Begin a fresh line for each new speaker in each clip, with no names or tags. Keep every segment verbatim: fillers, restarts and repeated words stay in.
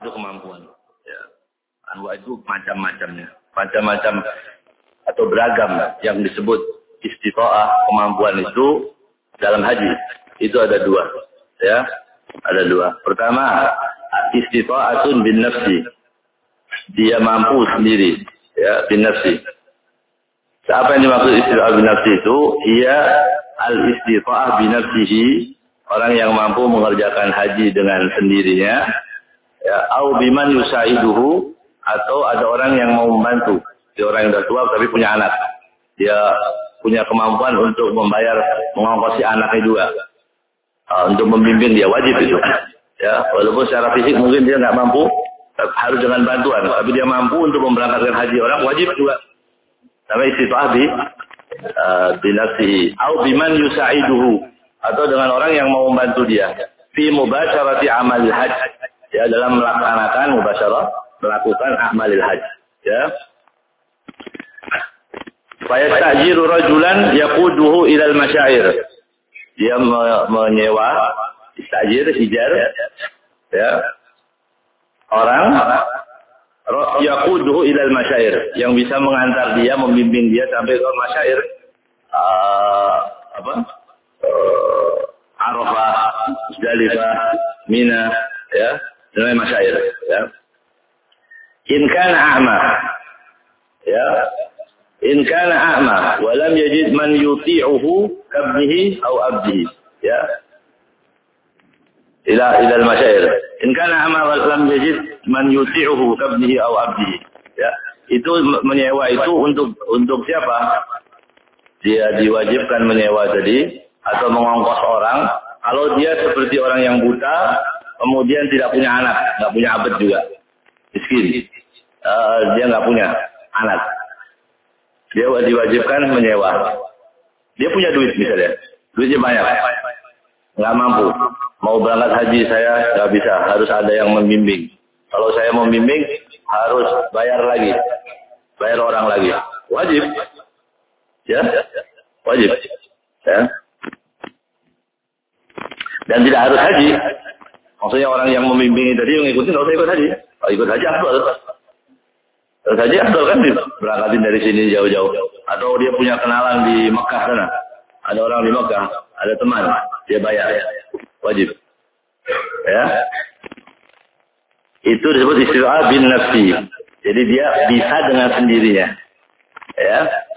itu kemampuan. Ya. Anwa itu macam-macamnya, macam-macam atau beragam yang disebut istita'ah kemampuan itu dalam haji. Itu ada dua, ya, ada dua. Pertama, istita'atun bin nafsi, dia mampu sendiri, ya, bin nafsi. Apa yang dimaksud istita'ah bin nafsi itu? Ia al-istita'ah bin nafsihi, orang yang mampu mengerjakan haji dengan sendirinya. Ya, au biman yusaiduhu, atau ada orang yang mau membantu. Dia orang yang sudah tua tapi punya anak. Dia punya kemampuan untuk membayar mengongkosi anaknya juga. Uh, untuk membimbing dia, wajib itu. Ya, walaupun secara fisik mungkin dia nggak mampu, harus dengan bantuan. Tapi dia mampu untuk memberangkatkan haji orang, wajib juga. Sampai istita'ah bi uh, binafsihi. Au biman yusaiduhu, atau dengan orang yang mau membantu dia. Fi mubasyarati amal hajj. Ya, dalam melaksanakan mubasyarah, melakukan amalil hajj. Ya. Fa yastajiru rajulan yaquduhu ilal masyair. Dia me menyewa, istajir, ijar, ya, orang yaquduhu ilal masyair, yang bisa mengantar dia, membimbing dia sampai ke masyair. Uh, apa? Uh, Arafah, Muzdalifah, Mina, ya. Dengan masyair, ya. In kana a'ma, ya. In kana a'ma wa lam yajid man yuti'uhu kabnihi aw abdihi, ya. Ila ila al-masyair. In kana a'ma wa lam yajid man yuti'uhu kabnihi aw abdihi, ya. Itu menyewa itu untuk untuk siapa? Dia diwajibkan menyewa tadi atau mengongkos orang kalau dia seperti orang yang buta, kemudian tidak punya anak, nggak punya abad juga, miskin, uh, dia nggak punya anak, dia diwajibkan menyewa. Dia punya duit misalnya, duitnya banyak, nggak mampu, mau berangkat haji saya nggak bisa, harus ada yang membimbing. Kalau saya membimbing harus bayar lagi, bayar orang lagi, wajib, ya, wajib, ya. Dan tidak harus haji. Maksudnya orang yang membimbing tadi yang ngikutin nggak usah ikut haji. Kalau ikut haji afdal. Ikut haji afdal kan berangkatin dari sini jauh-jauh. Atau dia punya kenalan di Mekah sana. Ada orang di Mekah, ada teman, dia bayar. Wajib. Ya. Itu disebut istita'ah bin nafsi. Jadi dia bisa dengan sendirinya. Ya.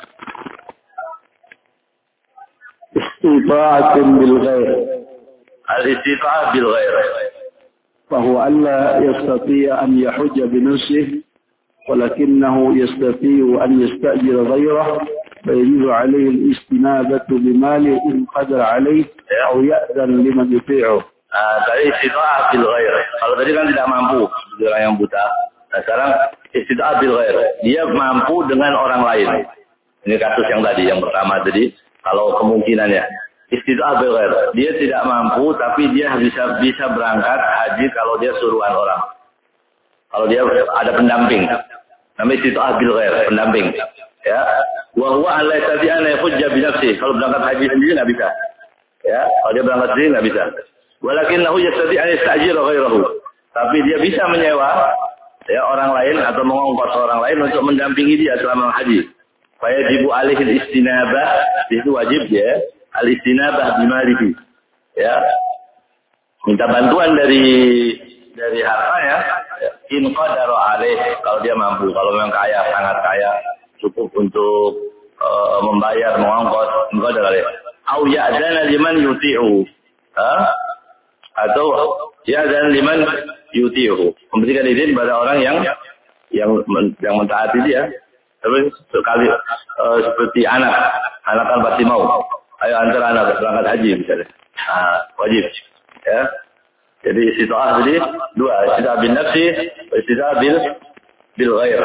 Istita'atun bil ghair.
Al-istita'ah bil ghair.
فهو ألا يستطيع أن يحج بنفسه ولكنه يستطيع أن يستأجر غيره فيجب عليه الاستنابة بماله إن قدر عليه أو يأذن لمن يطيعه.
Ah, tadi istita'ah bil ghair. Kalau tadi kan tidak mampu, seperti orang yang buta. Nah, sekarang istita'ah bil ghair. Dia mampu dengan orang lain. Ini kasus yang tadi, yang pertama tadi. Kalau kemungkinannya istita'ah bil ghair, dia tidak mampu tapi dia bisa bisa berangkat haji kalau dia suruhan orang. Kalau dia ada pendamping. Namanya istita'ah bil ghair, pendamping. Ya. Wa huwa alla yastati'a yahujja bi nafsihi. Kalau berangkat haji sendiri enggak bisa. Ya, kalau dia berangkat sendiri enggak bisa. Walakinnahu yastati'a an yasta'jira ghairahu. Tapi dia bisa menyewa ya orang lain atau mengongkos orang lain untuk mendampingi dia selama haji. Fayajibu alaihi istinabah, itu wajib ya. Al-istinabah bimalihi, ya, minta bantuan dari dari hartanya, in qadara alaih, kalau dia mampu, kalau memang kaya, sangat kaya, cukup untuk uh, membayar, mengongkos, in qadara alaih. Au ya'dana liman yuti'u, ha? Atau ya'dana liman yuti'u, memberikan izin pada orang yang yang yang mentaati dia. Terus sekali uh, seperti anak, anak kan pasti mau. Ayo antar anak berangkat haji misalnya. Nah, wajib. Ya. Jadi istita'ah tadi dua, istita'ah bin nafsi, istita'ah bil bil ghair.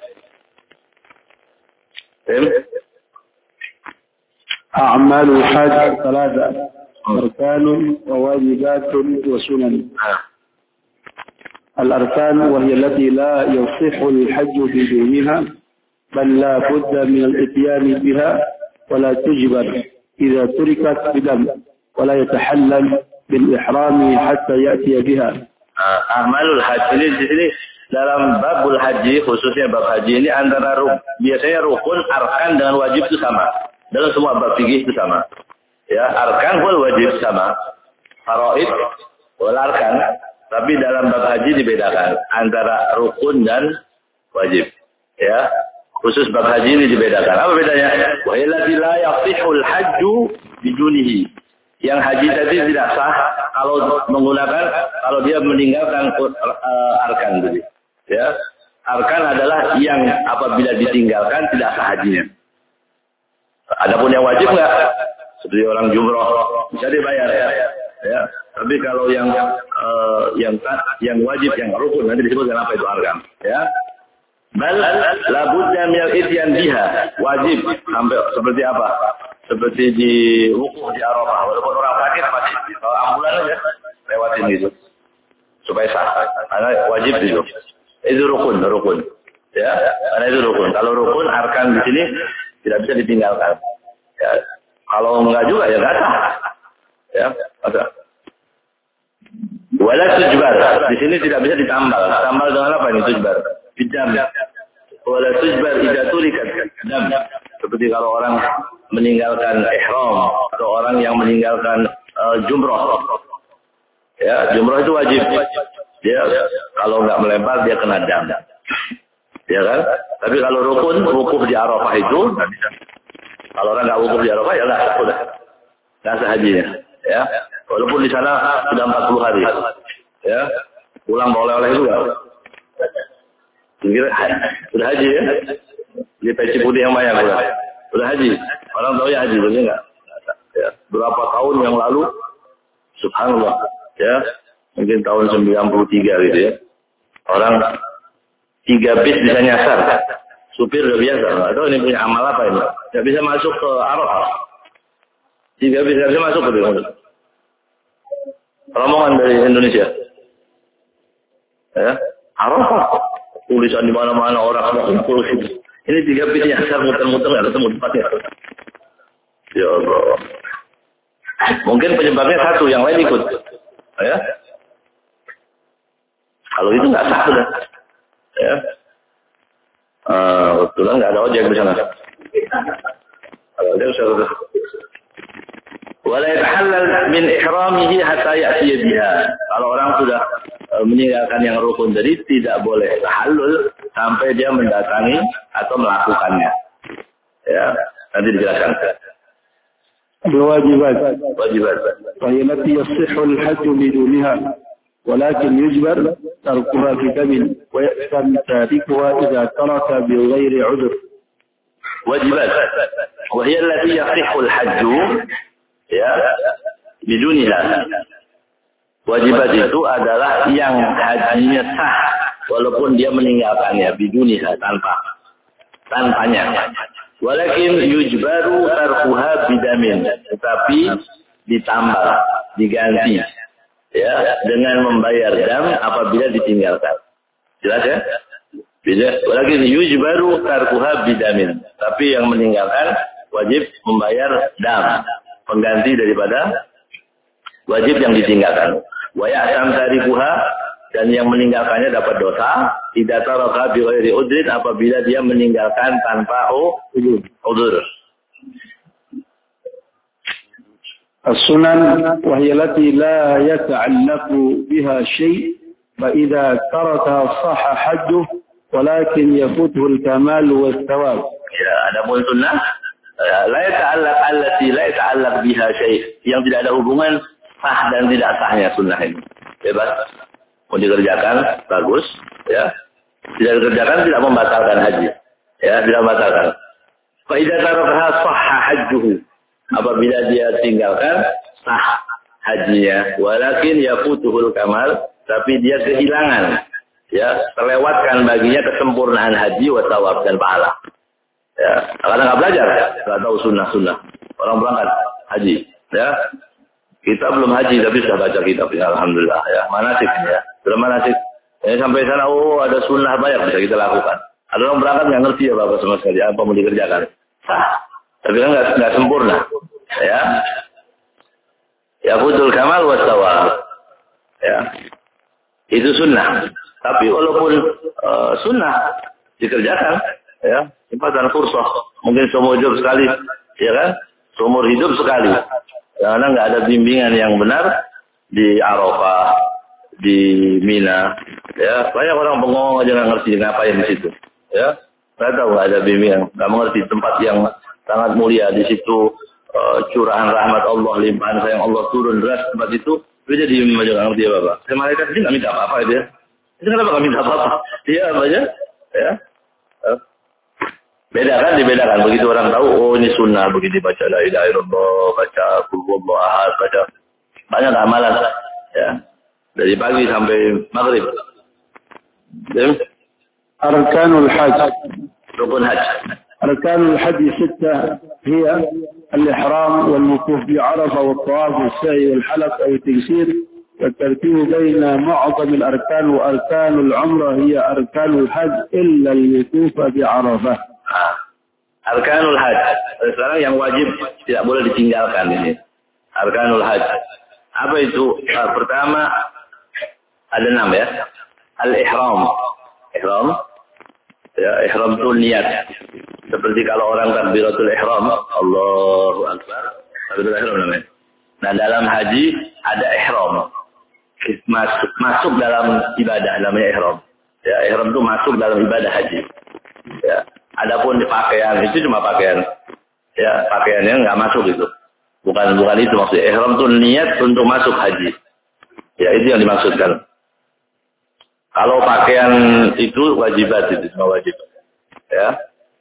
Paham?
أعمال الحج ثلاثة أركان وواجبات وسنن. الأركان وهي التي لا يصح الحج بدونها بل لا بد من الإتيان بها ولا تجبر إذا تركت بدم ولا يتحلل بالإحرام حتى يأتي بها.
uh, amalul haji ini di sini dalam babul haji, khususnya bab haji ini antara ruk, biasanya rukun, arkan dengan wajib itu sama. Dalam semua bab fikih itu sama. Ya, arkan wal wajib sama. Faraid wal arkan, tapi dalam bab haji dibedakan antara rukun dan wajib. Ya, khusus bab haji ini dibedakan. Apa bedanya? Wa illati la yasihul hajju bidunihi. Yang haji tadi tidak sah kalau menggunakan, kalau dia meninggalkan uh, arkan tadi. Ya, arkan adalah yang apabila ditinggalkan tidak sah hajinya. Adapun yang wajib enggak, seperti orang jumroh bisa dibayar ya. Ya, tapi kalau yang uh, yang yang wajib, yang rukun nanti disebutkan apa itu arkan. Ya. Bal la budda min al-ityan biha, wajib sampai seperti apa? Seperti di wukuf di Arafah, walaupun orang sakit masih kalau ambulan aja lewatin gitu supaya sah. Karena wajib itu. Itu rukun, rukun. Ya, karena itu rukun. Kalau rukun arkan di sini tidak bisa ditinggalkan. Ya, kalau enggak juga ya enggak sah. Ya, ada. Wala tujbar. Di sini tidak bisa ditambal. Tambal dengan apa ini tujbar? Bidam. Wala tujbar idza turikat dam. Seperti kalau orang meninggalkan ihram atau orang yang meninggalkan uh, jumroh. Ya, jumroh itu wajib. Dia kalau nggak melempar dia kena dam. Ya kan? Tapi kalau rukun, wukuf di Arafah itu nggak bisa. Kalau orang nggak wukuf di Arafah ya nggak sah udah. Nggak sah hajinya. Ya. Walaupun di sana sudah empat puluh hari. Ya. Pulang bawa oleh-oleh juga. Kira sudah haji ya. Di peci putih yang banyak udah. Sudah haji. Orang tahu ya haji, betul enggak? Ya. Berapa tahun yang lalu, subhanallah, ya, mungkin tahun sembilan puluh tiga gitu ya. Orang tiga bis bisa nyasar. Supir udah biasa. Atau ini punya amal apa ini? Nggak bisa masuk ke Arafah. Tiga bis nggak bisa masuk ke sini. Rombongan dari Indonesia. Ya, Arafah. Tulisan di mana-mana orang mau kumpul gitu. Ini tiga bis nyasar muter-muter nggak ketemu tempatnya. Ya Allah. Mungkin penyebabnya satu, yang lain ikut. Ya. Kalau itu nggak sah sudah. Ya. Uh, kebetulan nggak ada ojek di sana. Kalau ojek sudah. Wala yatahallal min ihramihi hatta ya'tiya biha. Kalau orang sudah uh, meninggalkan yang rukun tadi tidak boleh tahallul sampai dia mendatangi atau melakukannya. Ya, nanti dijelaskan.
الواجبات
واجبات
وهي التي يصح الحج بدونها ولكن يجبر تركها في كمل ويأثم تاركها إذا ترك بغير عذر.
واجبات وهي التي يصح الحج ya biduniha. Wajibat itu adalah yang hajinya sah walaupun dia meninggalkannya biduniha, tanpa tanpanya. Walakin yujbaru tarkuha bidamin, tetapi ditambah, diganti ya dengan membayar dam apabila ditinggalkan. Jelas ya? Bila walakin yujbaru tarkuha bidamin, tapi yang meninggalkan wajib membayar dam, pengganti daripada wajib yang ditinggalkan. Wa ya'tam tarikuha, dan yang meninggalkannya dapat dosa, tidak taraka bi ghairi udrin, apabila dia meninggalkan tanpa udzur.
السنن وهي التي لا يتعلق بها شيء فإذا تركها صح حجه ولكن يفوته الكمال والثواب.
Ya, adapun sunnah la yata'allaq allati la yata'allaq biha syai', yang tidak ada hubungan sah dan tidak sahnya sunnah ini. Bebas. Mau dikerjakan bagus, ya. Tidak dikerjakan tidak membatalkan haji. Ya, tidak membatalkan. Fa idza tarakaha sahha hajjuhu. Apabila dia tinggalkan sah hajinya, walakin yafutuhul kamal, tapi dia kehilangan, ya, terlewatkan baginya kesempurnaan haji wa thawab dan pahala. Ya, karena nggak belajar, nggak tahu sunnah-sunnah. Orang berangkat haji, ya. Kita belum haji tapi sudah baca kitab, ya, alhamdulillah, ya. Manasik, ya. Sudah manasik. Ya, sampai sana, oh ada sunnah banyak bisa kita lakukan. Ada orang berangkat nggak ngerti ya Bapak sama sekali apa mau dikerjakan. Sah. Tapi kan nggak nggak sempurna, ya. Ya futul kamal wa thawab. Ya. itu sunnah. Tapi walaupun uh, sunnah dikerjakan, ya, kesempatan fursah, mungkin seumur hidup sekali, ya kan? Seumur hidup sekali. Karena nggak ada bimbingan yang benar di Arafah, di Mina, ya. Banyak orang bengong aja nggak ngerti ngapain di situ, ya. Nggak tahu, nggak ada bimbingan, nggak mengerti tempat yang sangat mulia di situ, uh, curahan rahmat Allah, limpahan sayang Allah turun deras tempat itu. Dia jadi aja nggak ngerti apa-apa. Saya malaikat ini nggak minta apa-apa dia. Itu kenapa nggak minta apa-apa? Dia apa aja, ya. Uh. Beda kan, dibedakan. Begitu orang tahu, oh ini sunnah, begitu baca la ilaha illallah, baca qul huwallahu ahad, baca banyak amalan, ya, dari pagi sampai maghrib. Ya.
Arkanul Hajj.
Rukun haji.
Arkanul Haji ستة هي الإحرام والوقوف بعرفة والطواف والسعي والحلق أو التقصير والترتيب بين معظم الأركان وأركان العمرة هي أركان الحج إلا الوقوف بعرفة.
Arkanul Hajj. Sekarang yang wajib tidak boleh ditinggalkan ini. Arkanul Hajj. Apa itu? Nah, pertama ada enam ya. Al-ihram. Ihram. Ya, ihram itu niat. Seperti kalau orang takbiratul ihram, Allahu Akbar. Takbiratul ihram namanya. Nah, dalam haji ada ihram. Masuk masuk dalam ibadah namanya ihram. Ya, ihram itu masuk dalam ibadah haji. Ya. Adapun di pakaian itu cuma pakaian, ya, pakaiannya nggak masuk itu, bukan bukan itu maksudnya. Ihram itu niat untuk masuk haji, ya, itu yang dimaksudkan. Kalau pakaian itu wajibat, itu semua wajib, ya.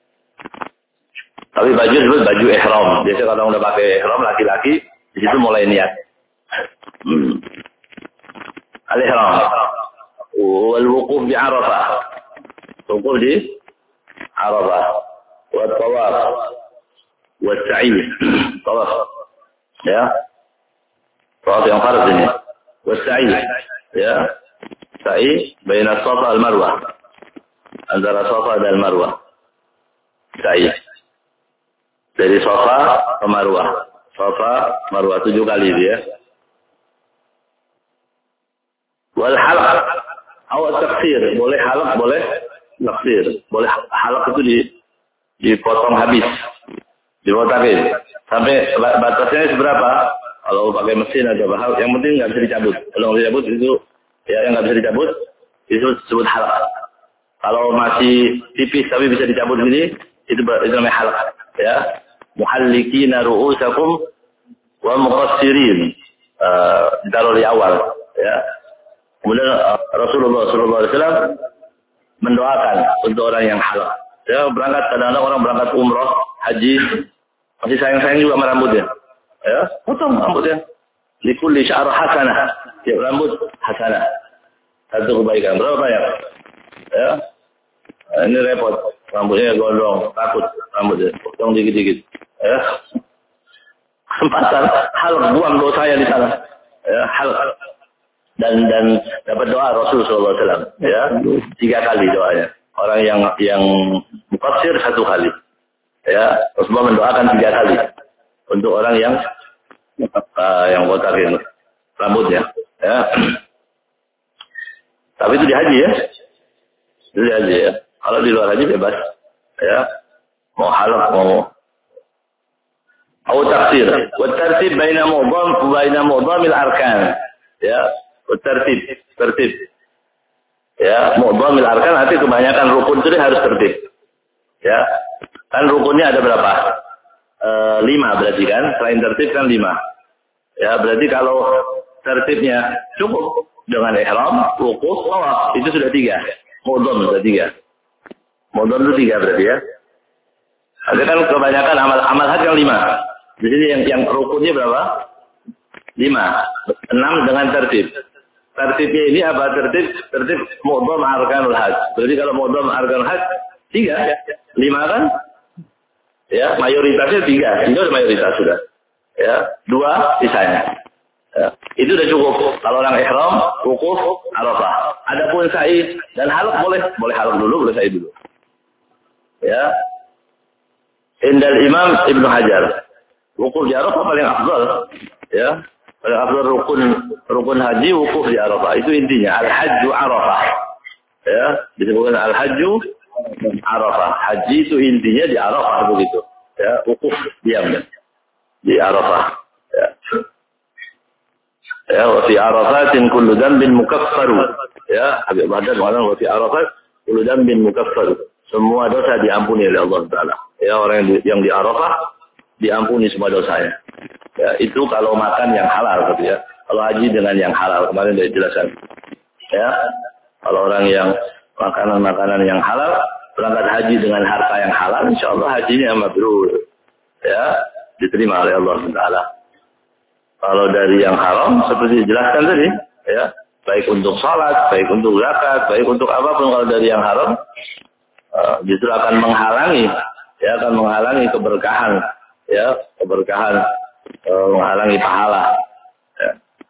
Tapi baju disebut baju ihram. Biasanya kalau udah pakai ihram laki-laki di situ mulai niat. Hmm. Al-ihram, wal wuquf di Arafah, wuquf di Arafah, wa tawaf, wa sa'i, tawaf, ya, tawaf yang farz ini, wa sa'i, ya, sa'i baina Safa al Marwah, antara Safa dan Marwah, sa'i, dari Safa ke Marwah, Safa Marwah tujuh kali dia, wal halaq, awal taksir, boleh halaq, boleh taksir, boleh halaq itu di dipotong habis, dibotakin sampai batasnya seberapa. Kalau pakai mesin atau apa, yang penting nggak bisa dicabut. Kalau nggak bisa dicabut itu, ya, yang nggak bisa dicabut itu disebut halaq. Kalau masih tipis tapi bisa dicabut gini, itu itu namanya halaq, ya. Muhallikina ru'usakum wa muqassirin, uh, ditaruh di awal, ya. Kemudian uh, Rasulullah sallallahu alaihi wasallam mendoakan untuk orang yang halal. Ya, berangkat, kadang-kadang orang berangkat umroh, haji, masih sayang-sayang juga sama rambutnya. Ya, potong rambutnya. Likulli sya'ra hasanah. Tiap rambut hasanah. Satu kebaikan. Berapa banyak? Ya. Nah, ini repot. Rambutnya gondrong, takut rambutnya. Potong dikit-dikit. Ya. Kesempatan halal, buang dosanya di sana. Ya, halal. Dan dan dapat doa Rasulullah sallallahu alaihi wasallam, ya, tiga kali doanya. Orang yang yang muqassir satu kali, ya. Rasulullah mendoakan tiga kali untuk orang yang uh, yang botakin rambutnya, ya. Tapi itu di haji, ya, itu di haji, ya. Kalau di luar haji bebas, ya, mau halal mau au taksir. Wa tartib baina mu'dham baina mu'dhamil arkan, ya. Tertib, tertib. Ya, mu'dhamil arkan arti kebanyakan rukun itu harus tertib. Ya. Kan rukunnya ada berapa? E, lima berarti kan? Selain tertib kan lima. Ya, berarti kalau tertibnya cukup dengan ihram, wukuf, tawaf, itu sudah tiga. Mu'dham sudah tiga. Mu'dham itu tiga berarti ya. Ada kan kebanyakan amal amal haji yang lima. Di sini yang yang rukunnya berapa? Lima. Enam dengan tertib. Tertibnya ini apa? Tertib, tertib mu'dham arkanul hajj. Berarti kalau mu'dham arkanul hajj, tiga, lima kan? Ya, mayoritasnya tiga. Tiga sudah mayoritas sudah. Ya, dua sisanya. Ya, itu sudah cukup. Kalau orang ihram, wukuf, Arafah. Adapun sa'i dan halaq boleh, boleh halaq dulu, boleh sa'i dulu. Ya. Indal Imam Ibnu Hajar. Wukuf di Arafah paling afdal. Ya. Paling afdal rukun rukun haji wukuf di Arafah. Itu intinya. Al-hajju Arafah. Ya, disebutkan al-hajju Arafah. Haji itu intinya di Arafah begitu. Ya, wukuf diam di Arafah. Ya. Ya, wa fi Arafatin kullu dhanbin mukaffaru. Ya, Habib Bahdan mengatakan wa fi Arafat kullu dhanbin mukaffaru. Semua dosa diampuni oleh Allah Taala. Ya, orang yang di, yang di Arafah diampuni semua dosanya. Ya, itu kalau makan yang halal gitu ya. Kalau haji dengan yang halal kemarin sudah dijelaskan. Ya, kalau orang yang makanan-makanan yang halal, berangkat haji dengan harta yang halal, insyaallah hajinya mabrur. Ya, diterima oleh Allah Taala. Kalau dari yang haram, seperti dijelaskan tadi, ya, baik untuk salat, baik untuk zakat, baik untuk apapun, kalau dari yang haram, uh, justru akan menghalangi, ya, akan menghalangi keberkahan, ya, keberkahan, uh, menghalangi pahala. Ya.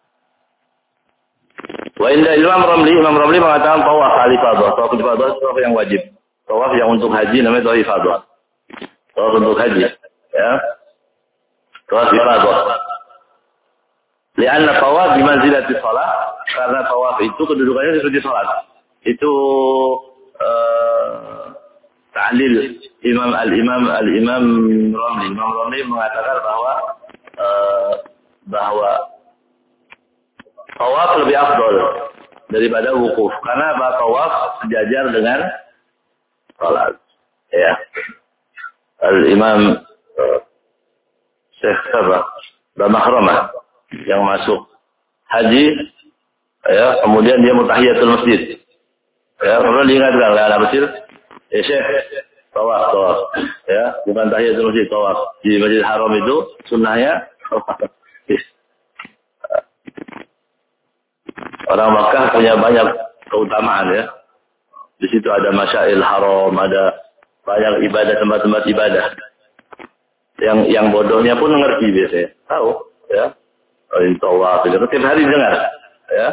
Wa inda Imam Ramli, Imam Ramli mengatakan tawaf al-ifadah, tawaf al-ifadah tawaf yang wajib, tawaf yang untuk haji namanya tawaf ifadah, tawaf untuk haji, ya, tawaf ifadah. Lianna tawaf bimanzilati shalah, karena tawaf itu kedudukannya seperti salat. Itu uh, ta'lil Imam al-Imam al-Imam Ramli. Imam Ramli mengatakan bahwa uh, bahwa tawaf lebih afdal daripada wukuf, karena bahwa tawaf sejajar dengan salat. Ya. Al-Imam uh, Syekh Sabah Bamahrama yang masuk haji, ya, kemudian dia mutahiyatul masjid, ya, kemudian diingatkan oleh anak kecil, ya Syekh, tawaf, tawaf, ya, bukan tahiyatul masjid, tawaf di Masjidil Haram itu sunnahnya. Orang Makkah punya banyak keutamaan, ya, di situ ada Masyail Haram, ada banyak ibadah, tempat-tempat ibadah, yang yang bodohnya pun mengerti biasanya, tahu, ya. Kalau tawaf itu tiap hari dengar, ya.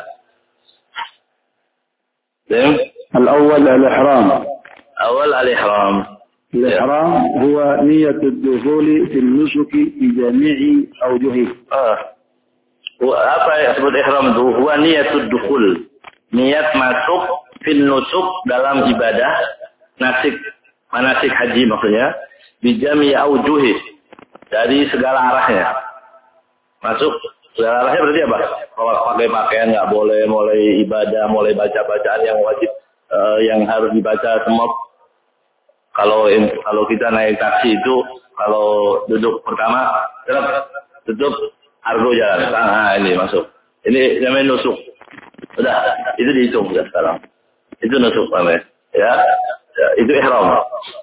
Dan
الأول الإحرام.
أول الإحرام.
الإحرام هو نية الدخول في النسك بجميع أوجهه.
Ah. Apa yang disebut ihram itu? Huwa niyatud dukhul. Niat masuk fil nusuk dalam ibadah nasik, manasik haji maksudnya, bijami aujuhi, dari segala arahnya. Masuk segala arahnya berarti apa? Kalau pakai pakaian nggak boleh, mulai ibadah, mulai baca-bacaan yang wajib, uh, yang harus dibaca semua. Kalau kalau kita naik taksi itu, kalau duduk pertama, tetap tutup argo jalan. Nah, ini masuk. Ini namanya nusuk. Udah, itu dihitung ya sekarang. Itu nusuk namanya. Ya, ya itu ihram.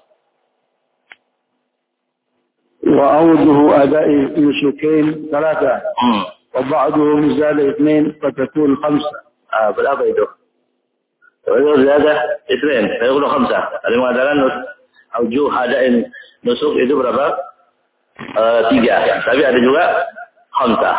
وأوجه أداء النسكين ثلاثة.
Hmm.
وبعضهم زاد اثنين فتكون خمسة.
Ah, berapa itu? Kalau ada isnin, saya udah khamsah. Ada yang mengatakan nus, aujuh adain nusuk itu berapa? Uh, tiga. Tapi ada juga khamsah.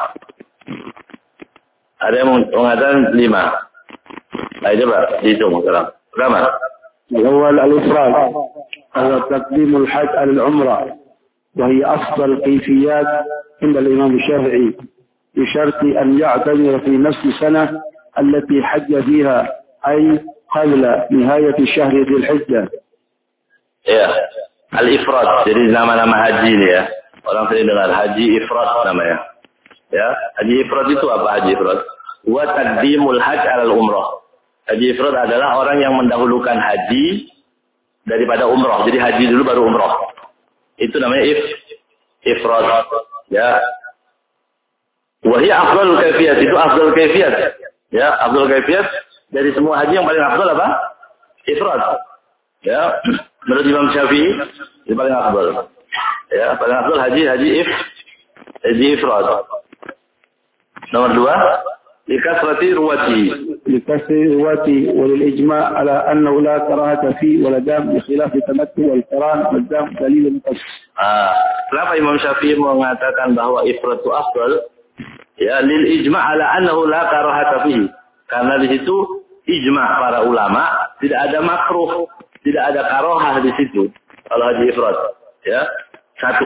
Ada yang mengatakan lima. Nah, coba dihitung sekarang. Berapa?
الأول الإفراد هو تقديم الحج على العمرة، وهي أفضل الكيفيات عند الإمام الشافعي، بشرط أن يعتمر في نفس السنة التي حج فيها، أي قبل نهاية شهر ذي الحجة.
Ya, al-ifrad. Jadi nama-nama haji ini ya. Orang sering dengar haji ifrad namanya. Ya, haji ifrad itu apa haji ifrad? Wa taqdimul hajj 'ala al-umrah. Haji ifrad adalah orang yang mendahulukan haji daripada umrah. Jadi haji dulu baru umrah. Itu namanya if ifrad. Ya. Wa hiya afdalul kaifiyat. Itu afdal kaifiyat. Ya, afdal kaifiyat dari semua haji yang paling afdal apa? Ifrad. Ya, menurut Imam Syafi'i itu paling afdal. Ya, paling afdal haji haji if haji ifrad. Nomor dua, likasrati ruwati.
لكسر رواته وللإجماع على أنه لا كراهة فيه ولا دام بخلاف التمتع والقران والدام دليل مقص.
Ah, kenapa Imam Syafi'i mengatakan bahwa ifrad itu afdal? Ya, lil ijma' ala annahu la karahata fihi. Karena di situ ijma' para ulama tidak ada makruh, tidak ada karohah di situ kalau haji ifrad. Ya, satu